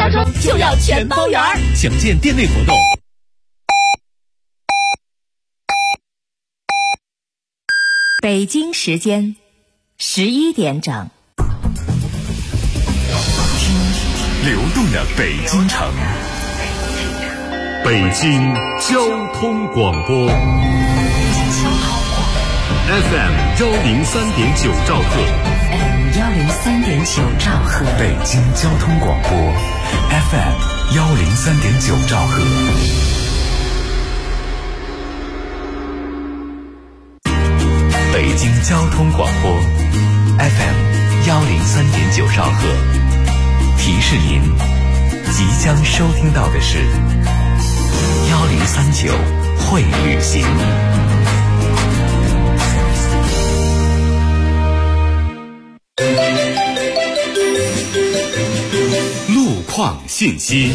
装就要全包圆儿。 详见店内活动。 北京时间11点整。 流动的北京城，北京交通广播 FM 103.9兆赫 103.9兆赫， 北京交通广播 FM 103.9兆赫。北京交通广播 FM 103.9兆赫，提示您即将收听到的是1039会旅行。路况信息。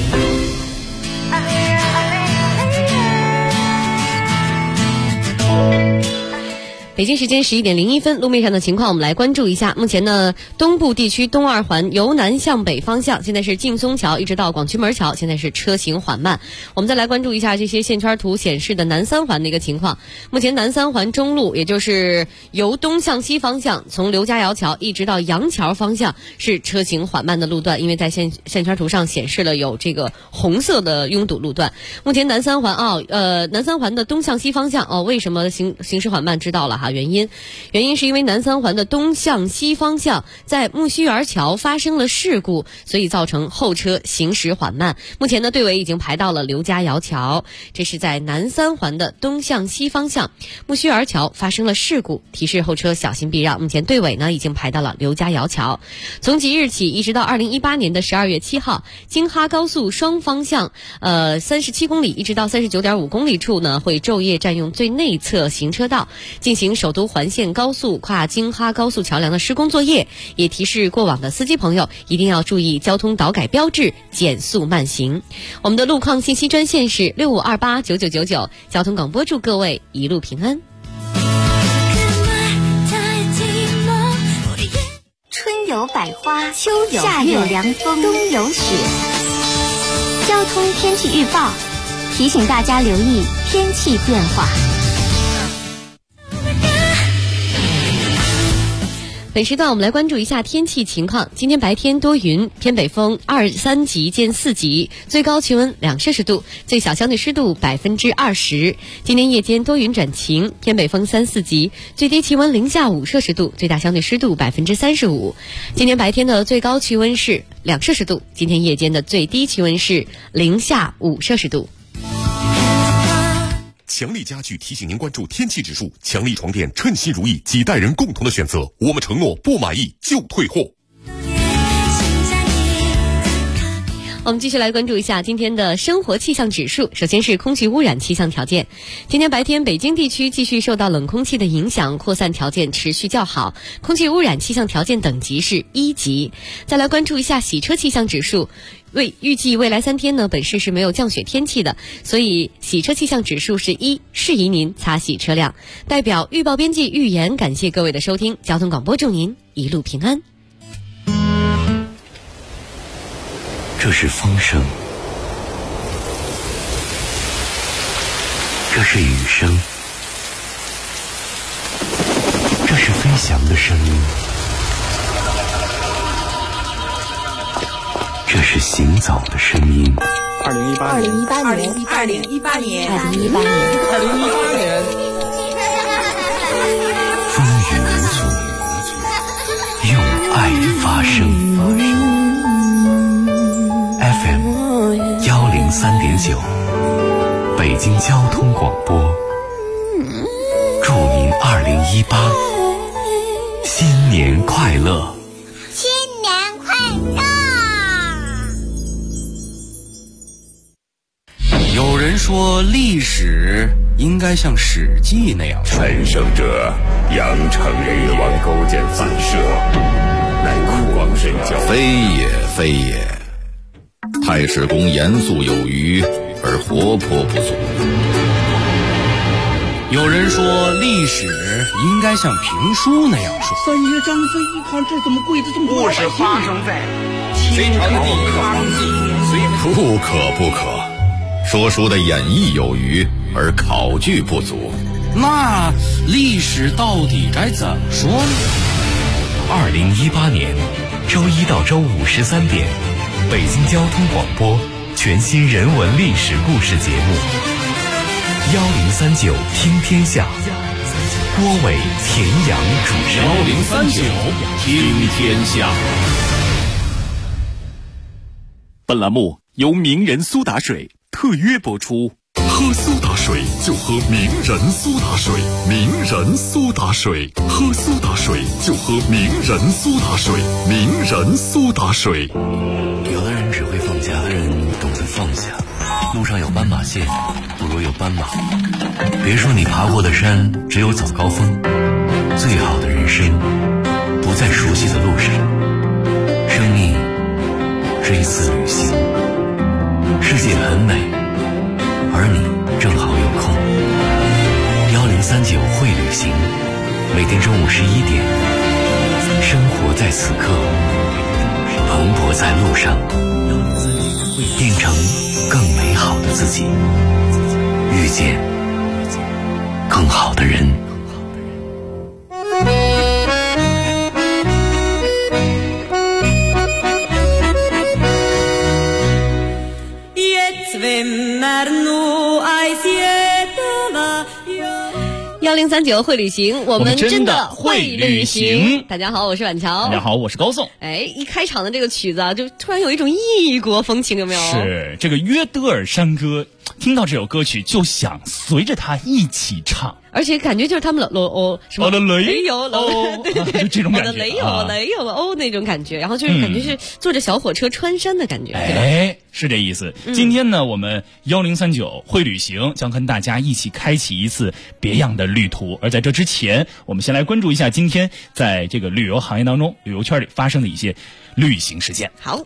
北京时间11点01分，路面上的情况我们来关注一下。目前呢，东部地区东二环由南向北方向，现在是劲松桥一直到广渠门桥，现在是车行缓慢。我们再来关注一下这些线圈图显示的南三环的一个情况。目前南三环中路，也就是由东向西方向，从刘家窑桥一直到杨桥方向是车行缓慢的路段，因为在线圈图上显示了有这个红色的拥堵路段。目前南三环南三环的东向西方向为什么行驶缓慢？知道了哈。原因是因为南三环的东向西方向在木樨园桥发生了事故，所以造成后车行驶缓慢。目前呢，队尾已经排到了刘家窑桥，这是在南三环的东向西方向木樨园桥发生了事故，提示后车小心避让。目前队尾呢已经排到了刘家窑桥。从即日起一直到2018年的12月7号，京哈高速双方向37公里一直到39.5公里处呢，会昼夜占用最内侧行车道，进行首都环线高速跨京哈高速桥梁的施工作业，也提示过往的司机朋友一定要注意交通导改标志，减速慢行。我们的路况信息专线是65289999，交通广播祝各位一路平安。 春有百花，秋有夏有凉风，冬有雪。交通天气预报提醒大家留意天气变化。 本时段我们来关注一下天气情况。今天白天多云，偏北风2、3级见4级，最高气温2摄氏度，最小相对湿度20%。今天夜间多云转晴，偏北风3、4级，最低气温零下5摄氏度，最大相对湿度35%。今天白天的最高气温是2摄氏度，今天夜间的最低气温是零下5摄氏度。 强力家具提醒您关注天气指数，强力床垫称心如意，几代人共同的选择，我们承诺不满意就退货。 我们继续来关注一下今天的生活气象指数。首先是空气污染气象条件。今天白天北京地区继续受到冷空气的影响，扩散条件持续较好，空气污染气象条件等级是1级。再来关注一下洗车气象指数。预计未来3天呢，本市是没有降雪天气的，所以洗车气象指数是1，适宜您擦洗车辆。代表预报编辑预言，感谢各位的收听，交通广播祝您一路平安。 这是风声，这是雨声，这是飞翔的声音，这是行走的声音。 2018年， 风雨无阻，用爱发声。FM 103.9，北京交通广播，祝您2018新年快乐！ 新年快乐！ 有人说历史应该像《史记》那样陈胜者，阳城人王勾践反射，乃酷王神教。 非也非也，太史公严肃有余，而活泼不足。 有人说历史应该像评书那样说。 三爷张飞一看这怎么跪得这么多？ 故事发生在清朝康熙不可，说书的演绎有余，而考据不足。 那历史到底该怎么说呢 ？2018年周一到周五13点，北京交通广播全新人文历史故事节目1039听天下，郭伟、田阳主持。 1039听天下。 本栏目由名人苏打水特约播出。 喝苏打水就喝名人苏打水，名人苏打水，喝苏打水就喝名人苏打水，名人苏打水。 有的人只会放假，有的人懂得放下。路上有斑马线，不如有斑马。别说你爬过的山只有早高峰，最好的人生不在熟悉的路上。生命是一次旅行，世界很美，而你正好有空。1039会旅行，每天中午11点，生活在此刻，蓬勃在路上，变成更美好的自己，遇见更好的人。 1039会旅行，我们真的会旅行。大家好，我是婉乔。 大家好，我是高颂。 一开场的这个曲子啊，就突然有一种异国风情，有没有？ 是这个约德尔山歌，听到这首歌曲就想随着它一起唱。 而且感觉就是他们什么雷有对， 就这种感觉， 雷有那种感觉，然后就是感觉是坐着小火车穿山的感觉， 是这意思。今天呢，我们1039会旅行将跟大家一起开启一次别样的旅途。而在这之前，我们先来关注一下今天在这个旅游行业当中、旅游圈里发生的一些旅行事件。 好。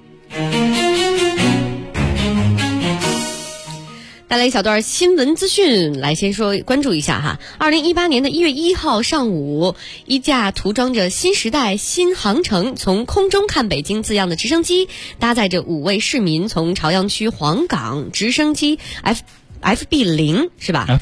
带来一小段新闻资讯，来先关注一下哈。2018年的1月1号上午，一架涂装着新时代新航程从空中看北京字样的直升机，搭载着5位市民从朝阳区黄岗直升机FB0 是吧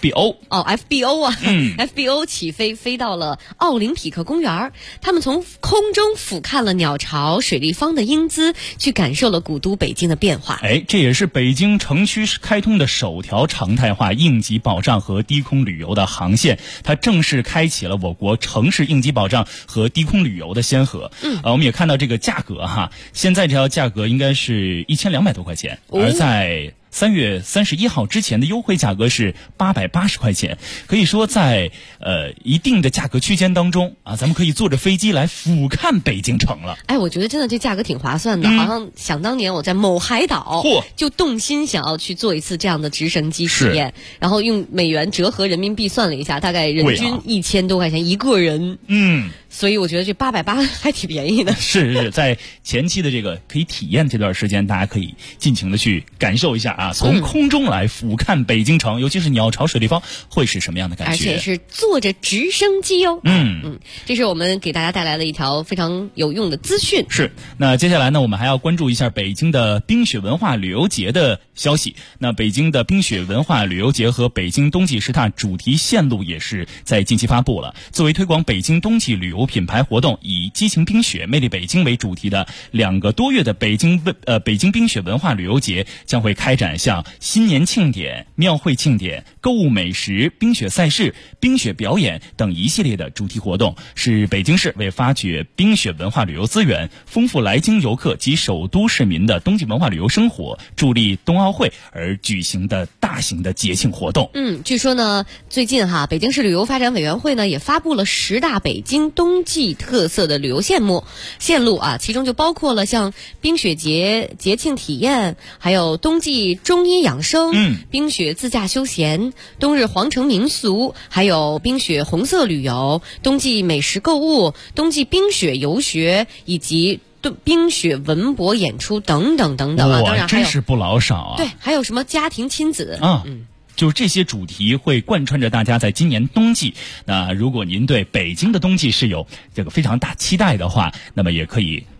？FBO 啊，FBO 起飞到了奥林匹克公园，他们从空中俯瞰了鸟巢、水立方的英姿，去感受了古都北京的变化。 这也是北京城区开通的首条常态化应急保障和低空旅游的航线，它正式开启了我国城市应急保障和低空旅游的先河。我们也看到这个价格哈，现在这条价格应该是1200多块钱，而在3月31号之前的优惠价格是880块钱，可以说在一定的价格区间当中啊，咱们可以坐着飞机来俯瞰北京城了。 我觉得真的这价格挺划算的，好像想当年我在某海岛就动心想要去做一次这样的直升机体验，然后用美元折合人民币算了一下，大概人均1000多块钱一个人。所以我觉得这880还挺便宜的。 是在前期的这个可以体验这段时间，大家可以尽情的去感受一下啊，从空中来俯瞰北京城，尤其是鸟巢水立方会是什么样的感觉？ 而且是坐着直升机哦。这是我们给大家带来的一条非常有用的资讯。 是，那接下来呢，我们还要关注一下北京的冰雪文化旅游节的消息。那北京的冰雪文化旅游节和北京冬季十大主题线路也是在近期发布了。作为推广北京冬季旅游品牌活动，以激情冰雪魅力北京为主题的2个多月的北京冰雪文化旅游节将会开展像新年庆典、庙会庆典、购物美食、冰雪赛事、冰雪表演等一系列的主题活动，是北京市为发掘冰雪文化旅游资源，丰富来京游客及首都市民的冬季文化旅游生活，助力冬奥会而举行的大型的节庆活动。 据说呢，最近北京市旅游发展委员会呢也发布了10大北京冬季特色的旅游线路啊，其中就包括了像冰雪节庆体验，还有冬季中医养生，冰雪自驾休闲，冬日皇城民俗，还有冰雪红色旅游，冬季美食购物，冬季冰雪游学，以及冰雪文博演出等等等等啊，当然还有真是不老少啊。 对，还有什么家庭亲子就是这些主题会贯穿着大家在今年冬季。那如果您对北京的冬季是有这个非常大期待的话，那么也可以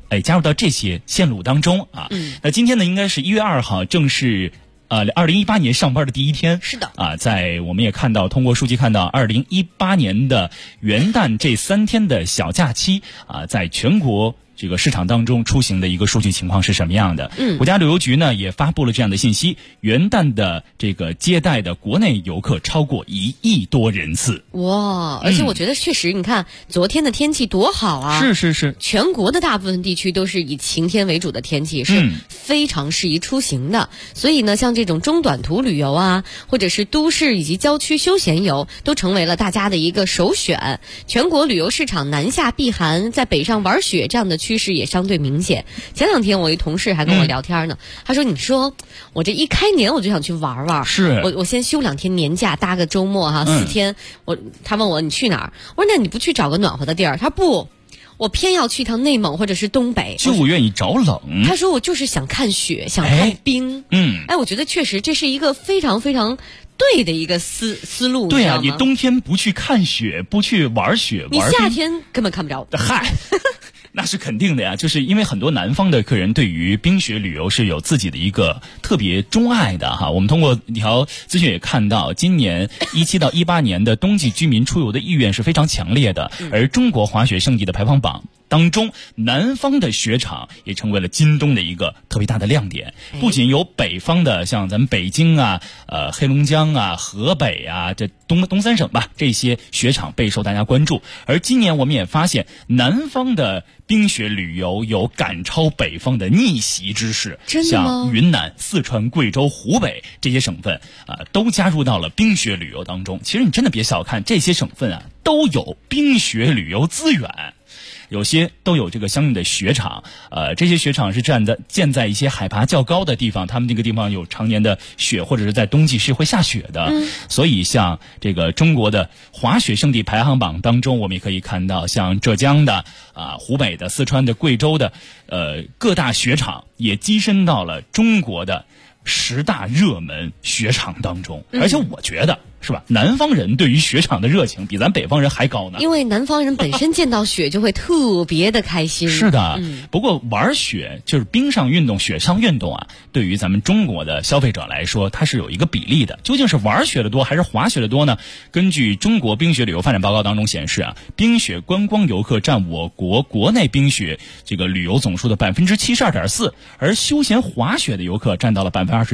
加入到这些线路当中啊。那今天呢，应该是1月2号，正是2018年上班的第一天。 是的啊，在我们也看到，通过数据看到，2018年的元旦这3天的小假期啊，在全国这个市场当中出行的一个数据情况是什么样的？国家旅游局呢也发布了这样的信息，元旦的这个接待的国内游客超过1亿多人次。 哇！而且我觉得确实，你看昨天的天气多好啊！ 是， 全国的大部分地区都是以晴天为主的天气，是非常适宜出行的。所以呢，像这种中短途旅游啊，或者是都市以及郊区休闲游，都成为了大家的一个首选。全国旅游市场南下避寒，在北上玩雪这样的趋势也相对明显。前2天我一同事还跟我聊天呢，他说：“你说我这一开年我就想去玩玩， 是我先休2天年假，搭个周末哈，4天。他问我你去哪儿？我说那你不去找个暖和的地儿？他不，我偏要去趟内蒙或者是东北， 就愿意找冷。 他说我就是想看雪，想看冰。我觉得确实这是一个非常非常对的一个思路。 对啊，你冬天不去看雪，不去玩雪， 你夏天根本看不着。 嗨。那是肯定的呀，就是因为很多南方的客人对于冰雪旅游是有自己的一个特别钟爱的哈。我们通过一条资讯也看到，今年17到18年的冬季居民出游的意愿是非常强烈的，而中国滑雪胜地的排行榜当中，南方的雪场也成为了今冬的一个特别大的亮点。不仅有北方的，像咱们北京啊、黑龙江啊、河北啊，这东3省吧，这些雪场备受大家关注。而今年我们也发现，南方的冰雪旅游有赶超北方的逆袭之势。 真的吗？ 像云南、四川、贵州、湖北这些省份都加入到了冰雪旅游当中。其实你真的别小看这些省份啊，都有冰雪旅游资源。有些都有这个相应的雪场，这些雪场是建在一些海拔较高的地方，他们那个地方有常年的雪，或者是在冬季是会下雪的。所以像这个中国的滑雪胜地排行榜当中，我们也可以看到，像浙江的湖北的、四川的、贵州的各大雪场也跻身到了中国的10大热门雪场当中。而且我觉得是吧，南方人对于雪场的热情比咱北方人还高呢。 因为南方人本身见到雪就会特别的开心。 是的，不过玩雪就是冰上运动、雪上运动啊，对于咱们中国的消费者来说，它是有一个比例的。究竟是玩雪的多还是滑雪的多呢？根据中国冰雪旅游发展报告当中显示啊，冰雪观光游客占我国国内冰雪这个旅游总数的72.4%，而休闲滑雪的游客占到了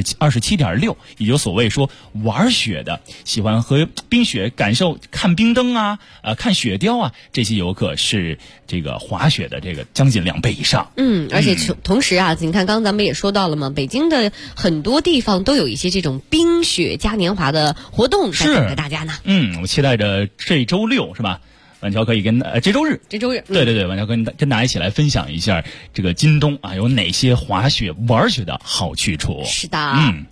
27.6%，也就所谓说玩雪的。喜欢和冰雪感受看冰灯啊，看雪雕啊，这些游客是这个滑雪的这个将近2倍以上。 而且同时啊，你看刚刚咱们也说到了嘛，北京的很多地方都有一些这种冰雪嘉年华的活动在等着大家呢。 我期待着这周6是吧？晚乔可以跟这周日，对，晚乔跟大家一起来分享一下这个今冬啊有哪些滑雪玩雪的好去处。 是的，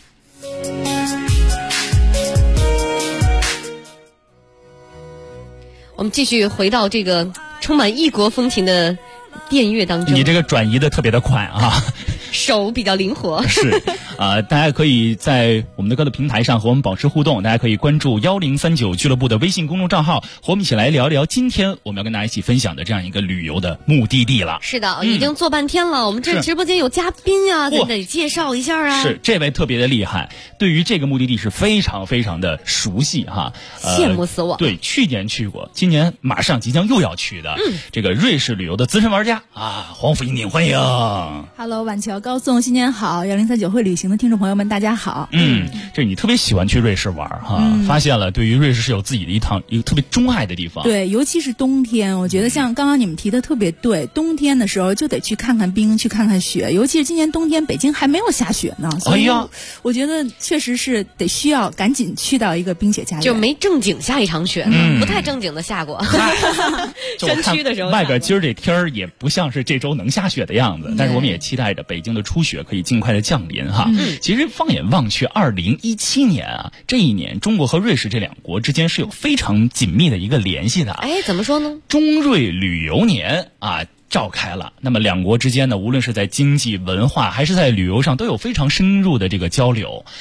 我们继续回到这个充满异国风情的电乐当中。 你这个转移的特别的快啊， 手比较灵活。 是大家可以在我们的各个平台上和我们保持互动，大家可以关注1039俱乐部的微信公众账号，和我们一起来聊聊今天我们要跟大家一起分享的这样一个旅游的目的地了。 是的，已经做半天了，我们这直播间有嘉宾啊，咱得介绍一下啊。 是，这位特别的厉害，对于这个目的地是非常非常的熟悉哈， 羡慕死我。 对，去年去过，今年马上即将又要去的，这个瑞士旅游的资深玩家啊，黄甫英宁，欢迎。 Hello， 晚桥高颂，新年好！1039会旅行的听众朋友们，大家好。 这你特别喜欢去瑞士玩哈，发现了对于瑞士是有自己的一个特别钟爱的地方。 对，尤其是冬天，我觉得像刚刚你们提的特别对，冬天的时候就得去看看冰，去看看雪，尤其是今年冬天北京还没有下雪呢，所以我觉得确实是需要赶紧去到一个冰雪家园， 就没正经下一场雪呢，不太正经的下过。山区的时候， 外边今儿这天儿也不像是这周能下雪的样子，但是我们也期待着北京的初雪可以尽快的降临哈。其实放眼望去，2017年啊，这一年中国和瑞士这两国之间是有非常紧密的一个联系的。 怎么说呢？ 中瑞旅游年啊召开了，那么两国之间呢，无论是在经济、文化还是在旅游上，都有非常深入的这个交流。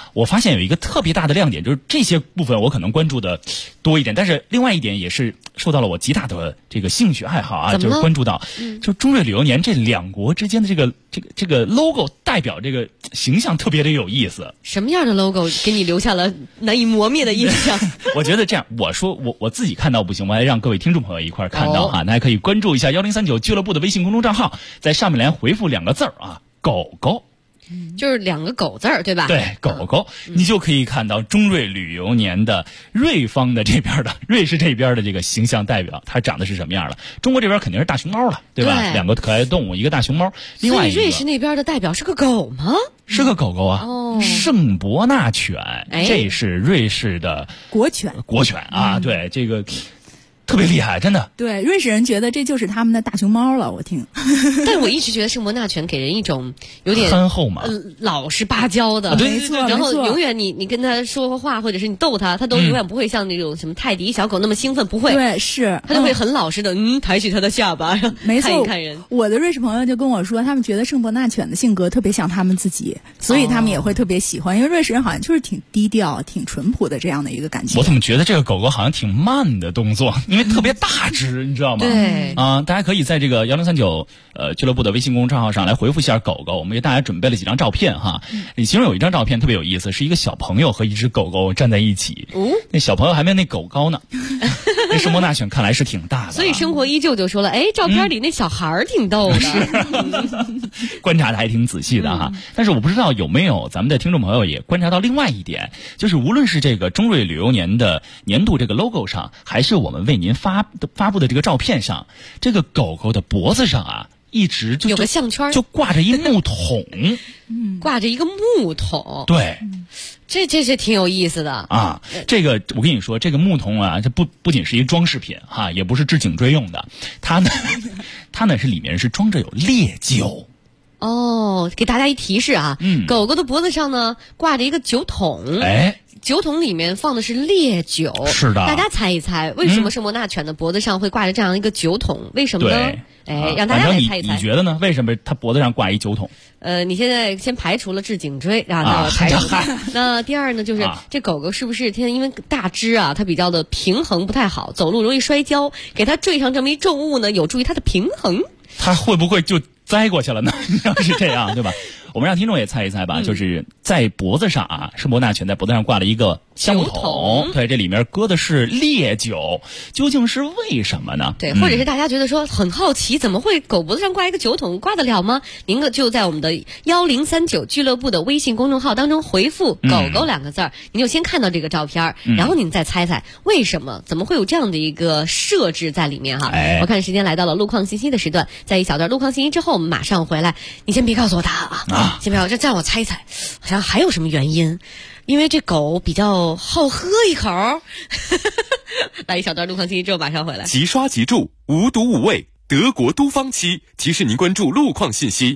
我发现有一个特别大的亮点，就是这些部分我可能关注的多一点，但是另外一点也是受到了我极大的这个兴趣爱好啊，就是关注到，就中瑞旅游年这两国之间的这个 logo 代表这个形象特别的有意思。 什么样的 logo 给你留下了难以磨灭的印象？ 我觉得这样，我自己看到不行，我还让各位听众朋友一块看到哈，那还可以关注一下1039俱乐部的微信公众账号，在上面来回复2个字啊，狗狗。 就是2个狗字儿，对吧？ 对，狗狗，你就可以看到中瑞旅游年的瑞方的这边的瑞士这边的这个形象代表，它长得是什么样的？中国这边肯定是大熊猫了，对吧？2个可爱的动物，一个大熊猫，另外一个。 所以瑞士那边的代表是个狗吗？ 是个狗狗啊，圣伯纳犬，这是瑞士的国犬啊，对这个。特别厉害，真的。 对，瑞士人觉得这就是他们的大熊猫了，我听。 但我一直觉得圣伯纳犬给人一种有点憨厚嘛， 老实巴交的， 没错。 然后永远你跟他说话，或者是你逗他，他都永远不会像那种什么泰迪小狗那么兴奋，不会。 对，是他就会很老实的，抬起他的下巴， 没错， 看一看人。 我的瑞士朋友就跟我说，他们觉得圣伯纳犬的性格特别像他们自己，所以他们也会特别喜欢。因为瑞士人好像就是挺低调、挺淳朴的这样的一个感觉。 我怎么觉得这个狗狗好像挺慢的动作，因为特别大只，你知道吗？ 对啊，大家可以在这个1039俱乐部的微信公众账号上来回复一下狗狗，我们给大家准备了几张照片哈。其中有一张照片特别有意思，是一个小朋友和一只狗狗站在一起。那小朋友还没有那狗高呢。那圣伯纳犬看来是挺大的， 所以生活依旧就说了，照片里那小孩挺逗的， 观察的还挺仔细的哈。但是我不知道有没有咱们的听众朋友也观察到另外一点，就是无论是这个中瑞旅游年的年度这个 logo 上，还是我们为您发布的这个照片上，这个狗狗的脖子上啊，一直就有个项圈， 就挂着一木桶， 挂着一个木桶， 对。 这是挺有意思的啊！这个我跟你说，这个木桶啊，这不仅是一装饰品哈，也不是治颈椎用的，它呢是里面是装着有烈酒。 哦，给大家一提示啊，狗狗的脖子上呢挂着一个酒桶，酒桶里面放的是烈酒。 是的， 大家猜一猜，为什么圣伯纳犬的脖子上会挂着这样一个酒桶？为什么呢？让大家来猜一猜。 你觉得呢？为什么它脖子上挂一酒桶？ 你现在先排除了治颈椎，然后排除。那第二呢，就是这狗狗是不是因为大只啊，它比较的平衡不太好，走路容易摔跤，给它坠上这么一重物呢，有助于它的平衡。 它会不会就栽过去了呢？要是这样，对吧？我们让听众也猜一猜吧，就是在脖子上啊，圣伯纳犬在脖子上挂了一个橡木桶，对，这里面搁的是烈酒，究竟是为什么呢？ 对，或者是大家觉得说很好奇，怎么会狗脖子上挂一个酒桶，挂得了吗？您就在我们的1039俱乐部的微信公众号当中回复“狗狗”2个字，您就先看到这个照片，然后您再猜猜为什么，怎么会有这样的一个设置在里面哈？我看时间来到了路况信息的时段，在一小段路况信息之后，我们马上回来。你先别告诉我答案啊！先不要，这让我猜一猜，好像还有什么原因？因为这狗比较好喝一口。来一小段路况信息之后马上回来。 即刷即住，无毒无味，德国都方漆提示您关注路况信息。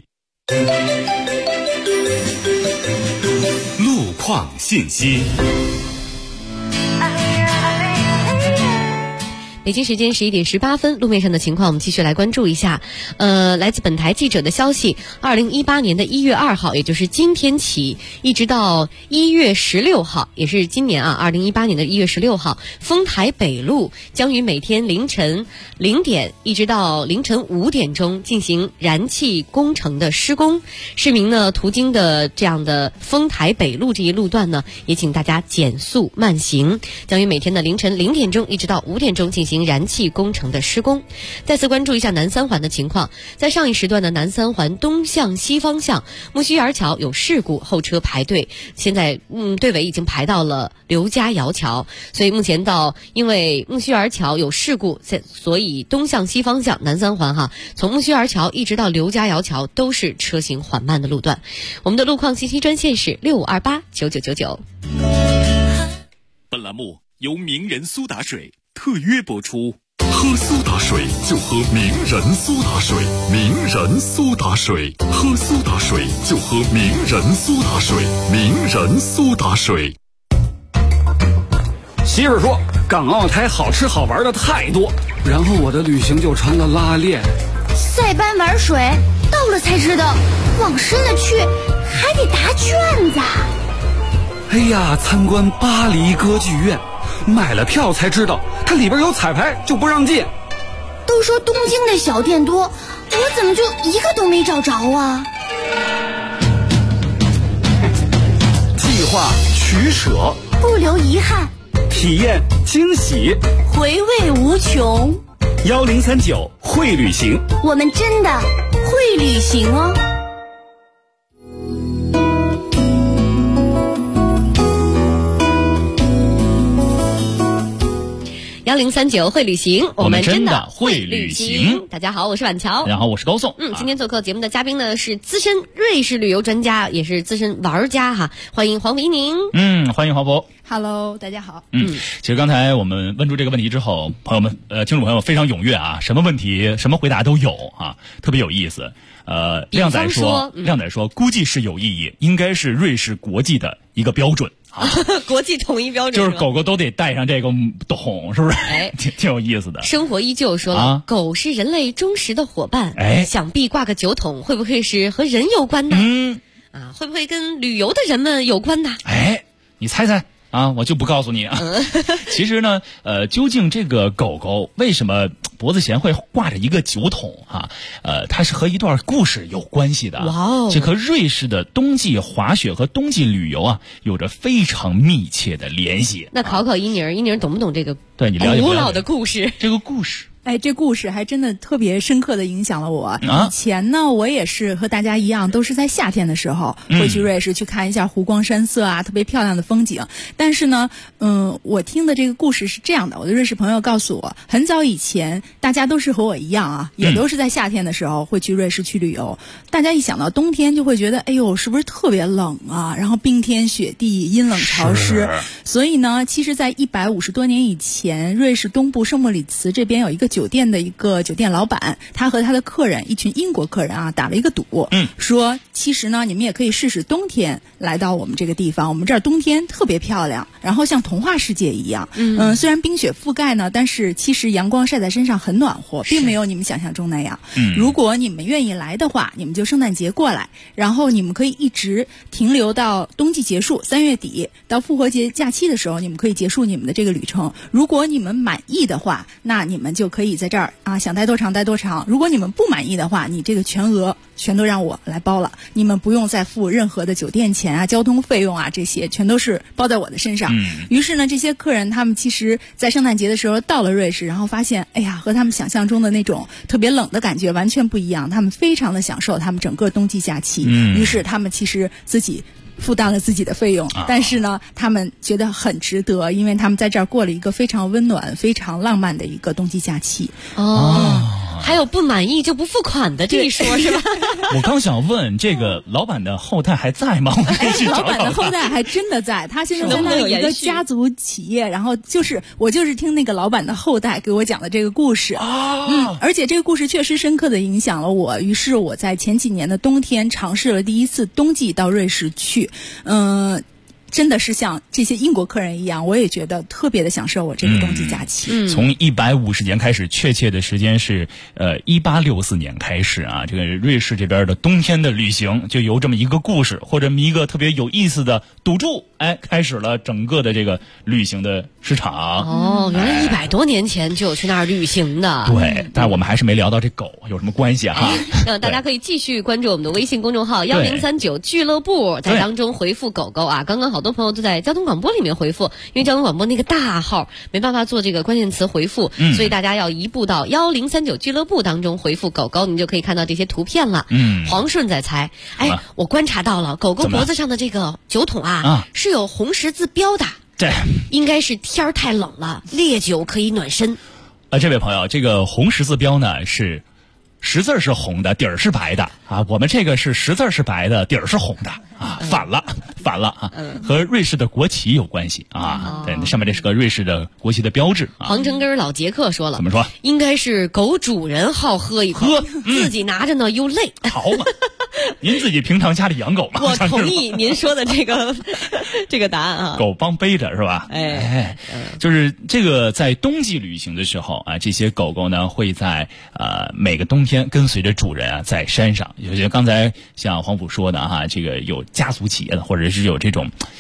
路况信息。 北京时间11点18分，路面上的情况我们继续来关注一下。来自本台记者的消息，2018年的1月2号，也就是今天起，一直到1月16号，也是今年2018年的1月16号，丰台北路将于每天凌晨0点一直到凌晨5点钟进行燃气工程的施工。市民呢途经的这样的丰台北路这一路段呢，也请大家减速慢行，将于每天的凌晨0点钟一直到5点钟进行燃气工程的施工。再次关注一下南三环的情况，在上一时段的南三环东向西方向木樨园桥有事故，后车排队，现在队尾已经排到了刘家窑桥，所以目前因为木樨园桥有事故，所以东向西方向南三环从木樨园桥一直到刘家窑桥都是车行缓慢的路段。我们的路况信息专线是65289999。 本栏目由名人苏打水特约播出。 喝苏打水就喝名人苏打水，名人苏打水，喝苏打水就喝名人苏打水，名人苏打水。 媳妇说港澳台好吃好玩的太多，然后我的旅行就成了拉练。 塞班玩水到了才知道，往深了去还得答卷子。 哎呀，参观巴黎歌剧院，买了票才知道它里边有彩排，就不让进。 都说东京的小店多，我怎么就一个都没找着啊？ 计划取舍， 不留遗憾， 体验惊喜， 回味无穷。 1039会旅行， 我们真的会旅行哦。 1039会旅行， 我们真的会旅行。 大家好，我是晚乔， 然后我是高颂。 今天做客节目的嘉宾呢是资深瑞士旅游专家，也是资深玩家哈，欢迎黄福一宁。 欢迎黄博。 Hello， 大家好。 其实刚才我们问出这个问题之后，朋友们，听众朋友非常踊跃啊，什么问题、什么回答都有啊，特别有意思。靓仔说，估计是有意义，应该是瑞士国际的一个标准。 国际统一标准就是狗狗都得带上这个桶，是不是？挺有意思的。 生活依旧说了，狗是人类忠实的伙伴。想必挂个酒桶，会不会是和人有关呢？会不会跟旅游的人们有关呢？ 你猜猜啊，我就不告诉你啊。其实呢，究竟这个狗狗为什么脖子前会挂着一个酒桶啊？它是和一段故事有关系的。 哇哦！ 这和瑞士的冬季滑雪和冬季旅游啊，有着非常密切的联系。 那考考一宁懂不懂这个？ 对，你了解不了解古老的故事？ 这个故事。 这故事还真的特别深刻的影响了我。以前呢，我也是和大家一样，都是在夏天的时候会去瑞士去看一下湖光山色啊，特别漂亮的风景。但是呢，我听的这个故事是这样的，我的瑞士朋友告诉我，很早以前大家都是和我一样啊，也都是在夏天的时候会去瑞士去旅游。大家一想到冬天就会觉得，哎呦，是不是特别冷啊？然后冰天雪地，阴冷潮湿。所以呢，其实在150多年以前，瑞士东部圣莫里茨这边有一个酒店的一个酒店老板，他和他的客人，一群英国客人啊，打了一个赌，说其实呢，你们也可以试试冬天来到我们这个地方，我们这儿冬天特别漂亮，然后像童话世界一样。虽然冰雪覆盖呢，但是其实阳光晒在身上很暖和，并没有你们想象中那样。如果你们愿意来的话，你们就圣诞节过来，然后你们可以一直停留到冬季结束，3月底到复活节假期的时候，你们可以结束你们的这个旅程。如果你们满意的话，那你们就可以在这儿啊，想待多长待多长。如果你们不满意的话，你这个全额全都让我来包了，你们不用再付任何的酒店钱啊、交通费用啊，这些全都是包在我的身上。于是呢，这些客人他们其实在圣诞节的时候到了瑞士，然后发现，哎呀，和他们想象中的那种特别冷的感觉完全不一样，他们非常的享受他们整个冬季假期。于是他们其实自己负担了自己的费用，但是呢，他们觉得很值得，因为他们在这儿过了一个非常温暖、非常浪漫的一个冬季假期。 还有不满意就不付款的这一说是吧？ 我刚想问，这个老板的后代还在吗？我可以去找找。 老板的后代还真的在，他现在有一个家族企业，然后我就是听那个老板的后代给我讲的这个故事。而且这个故事确实深刻的影响了我，于是我在前几年的冬天尝试了第一次冬季到瑞士去，真的是像这些英国客人一样，我也觉得特别的享受我这个冬季假期。 从150年开始，确切的时间是1864年开始啊。这个瑞士这边的冬天的旅行就由这么一个故事或者一个特别有意思的赌注，开始了整个的这个旅行的市场。 原来100多年前就有去那儿旅行的。 对，但我们还是没聊到这狗有什么关系哈。 那大家可以继续关注我们的微信公众号1039俱乐部，在当中回复狗狗啊。刚刚好多朋友都在交通广播里面回复，因为交通广播那个大号没办法做这个关键词回复，所以大家要移步到1039俱乐部当中回复狗狗，你就可以看到这些图片了。黄顺在猜，我观察到了狗狗脖子上的这个酒桶是有红十字标的， 对， 应该是天儿太冷了，烈酒可以暖身。 这位朋友，这个红十字标呢是实字是红的，底儿是白的啊。我们这个是实字是白的，底儿是红的啊，反了啊，和瑞士的国旗有关系啊。对，那上面这是个瑞士的国旗的标志啊。 黄城根老杰克说了， 怎么说？ 应该是狗主人好喝一口，自己拿着呢又累。 好嘛，您自己平常家里养狗吗？ 我同意您说的这个答案啊。 狗帮背着是吧？就是这个在冬季旅行的时候啊，这些狗狗呢会在每个冬天跟随着主人啊在山上。有些刚才像黄甫说的哈，这个有家族企业的，或者是有这种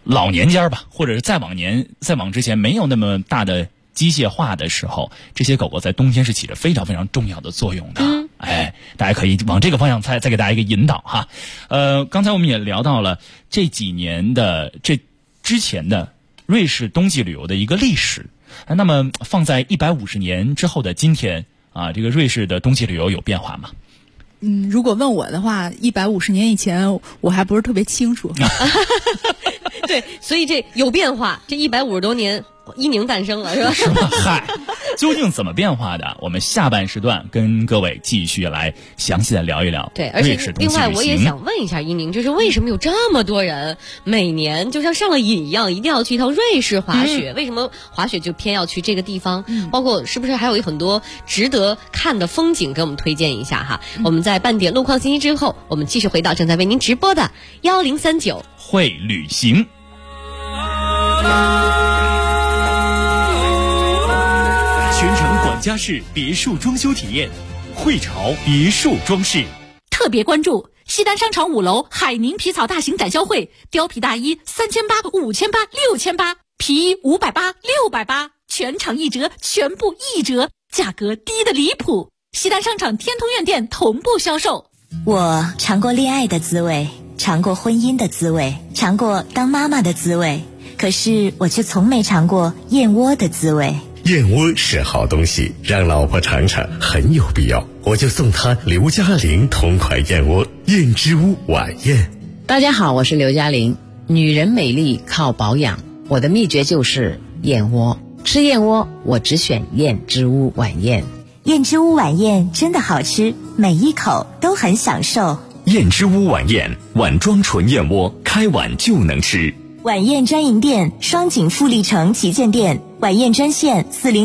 老年间吧，或者是再往之前没有那么大的机械化的时候，这些狗狗在冬天是起着非常非常重要的作用的。大家可以往这个方向再给大家一个引导哈。刚才我们也聊到了这几年的之前的瑞士冬季旅游的一个历史。那么放在150年之后的今天啊，这个瑞士的冬季旅游有变化吗？ 如果问我的话，150年以前我还不是特别清楚。 对，所以这有变化。这150多年，伊宁诞生了，是吧？ 是吗？嗨，究竟怎么变化的？我们下半时段跟各位继续来详细的聊一聊。 对，而且另外我也想问一下伊宁，就是为什么有这么多人每年就像上了瘾一样，一定要去一趟瑞士滑雪？为什么滑雪就偏要去这个地方？包括是不是还有很多值得看的风景，给我们推荐一下哈？我们在半点路况信息之后，我们继续回到正在为您直播的1039 会旅行。 全程管家式别墅装修体验，汇潮别墅装饰特别关注西单商场5楼海宁皮草大型展销会，貂皮大衣3800、5800、6800，皮衣580、680，全场1折，全部1折，价格低得离谱。西单商场天通苑店同步销售。 我尝过恋爱的滋味，尝过婚姻的滋味，尝过当妈妈的滋味，可是我却从没尝过燕窝的滋味。 燕窝是好东西，让老婆尝尝很有必要，我就送她刘嘉玲同款燕窝燕之屋晚宴。 大家好，我是刘嘉玲。女人美丽靠保养，我的秘诀就是燕窝。吃燕窝我只选燕之屋晚宴。 燕之屋晚宴真的好吃，每一口都很享受。 燕之屋晚宴，碗装纯燕窝，开碗就能吃。 晚宴专营店：双井富力城旗舰店。晚宴专线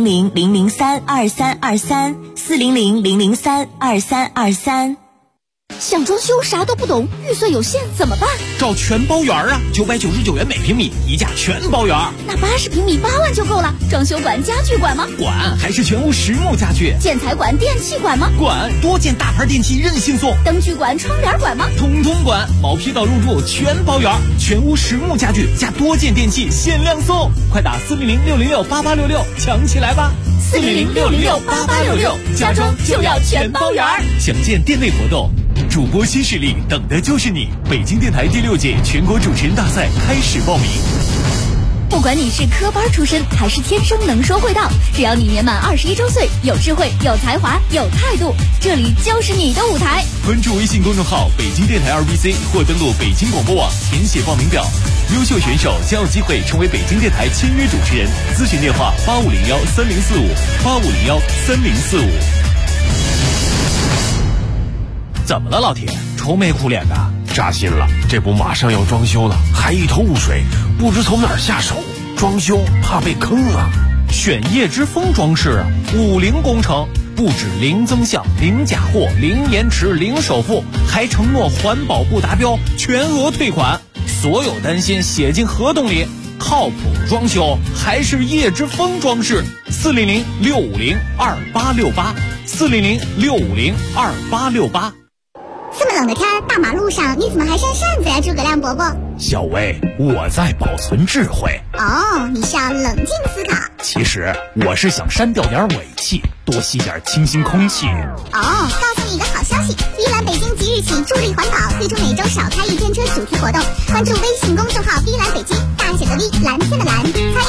：400-003-2323，400-003-2323。 想装修啥都不懂，预算有限怎么办？ 找全包圆啊，999元每平米，一价全包圆。 那80平米8万就够了。装修管、家具管吗？ 管，还是全屋实木家具。 建材管、电器管吗？ 管，多件大牌电器任性送。 灯具管、窗帘管吗？ 统统管，毛坯到入住全包圆，全屋实木家具加多件电器限量送，快打400-606-8866抢起来吧 ！400-606-8866，家装就要全包圆。 详见店内活动。主播新势力，等的就是你！北京电台第6届全国主持人大赛开始报名。 不管你是科班出身还是天生能说会道，只要你年满21周岁，有智慧、有才华、有态度，这里就是你的舞台。 关注微信公众号北京电台2BC 或登录北京广播网填写报名表，优秀选手将有机会成为北京电台签约主持人。咨询电话8501-3045，8501-3045。 怎么了，老铁？愁眉苦脸的？扎心了，这不马上要装修了，还一头雾水，不知从哪儿下手。装修怕被坑啊！选叶之峰装饰，50工程，不止零增项、零假货、零延迟、零首付，还承诺环保不达标全额退款，所有担心写进合同里。靠谱装修还是叶之峰装饰，400-650-2868，400-650-2868。 这么冷的天，大马路上你怎么还扇扇子呀，诸葛亮伯伯？ 小薇，我在保存智慧。 哦，你是要冷静思考。 其实我是想删掉点尾气，多吸点清新空气。 哦，告诉你一个好消息，碧蓝北京即日起助力环保，推出每周少开1天车主题活动。关注微信公众号碧蓝北京，大写的 V， 蓝天的蓝。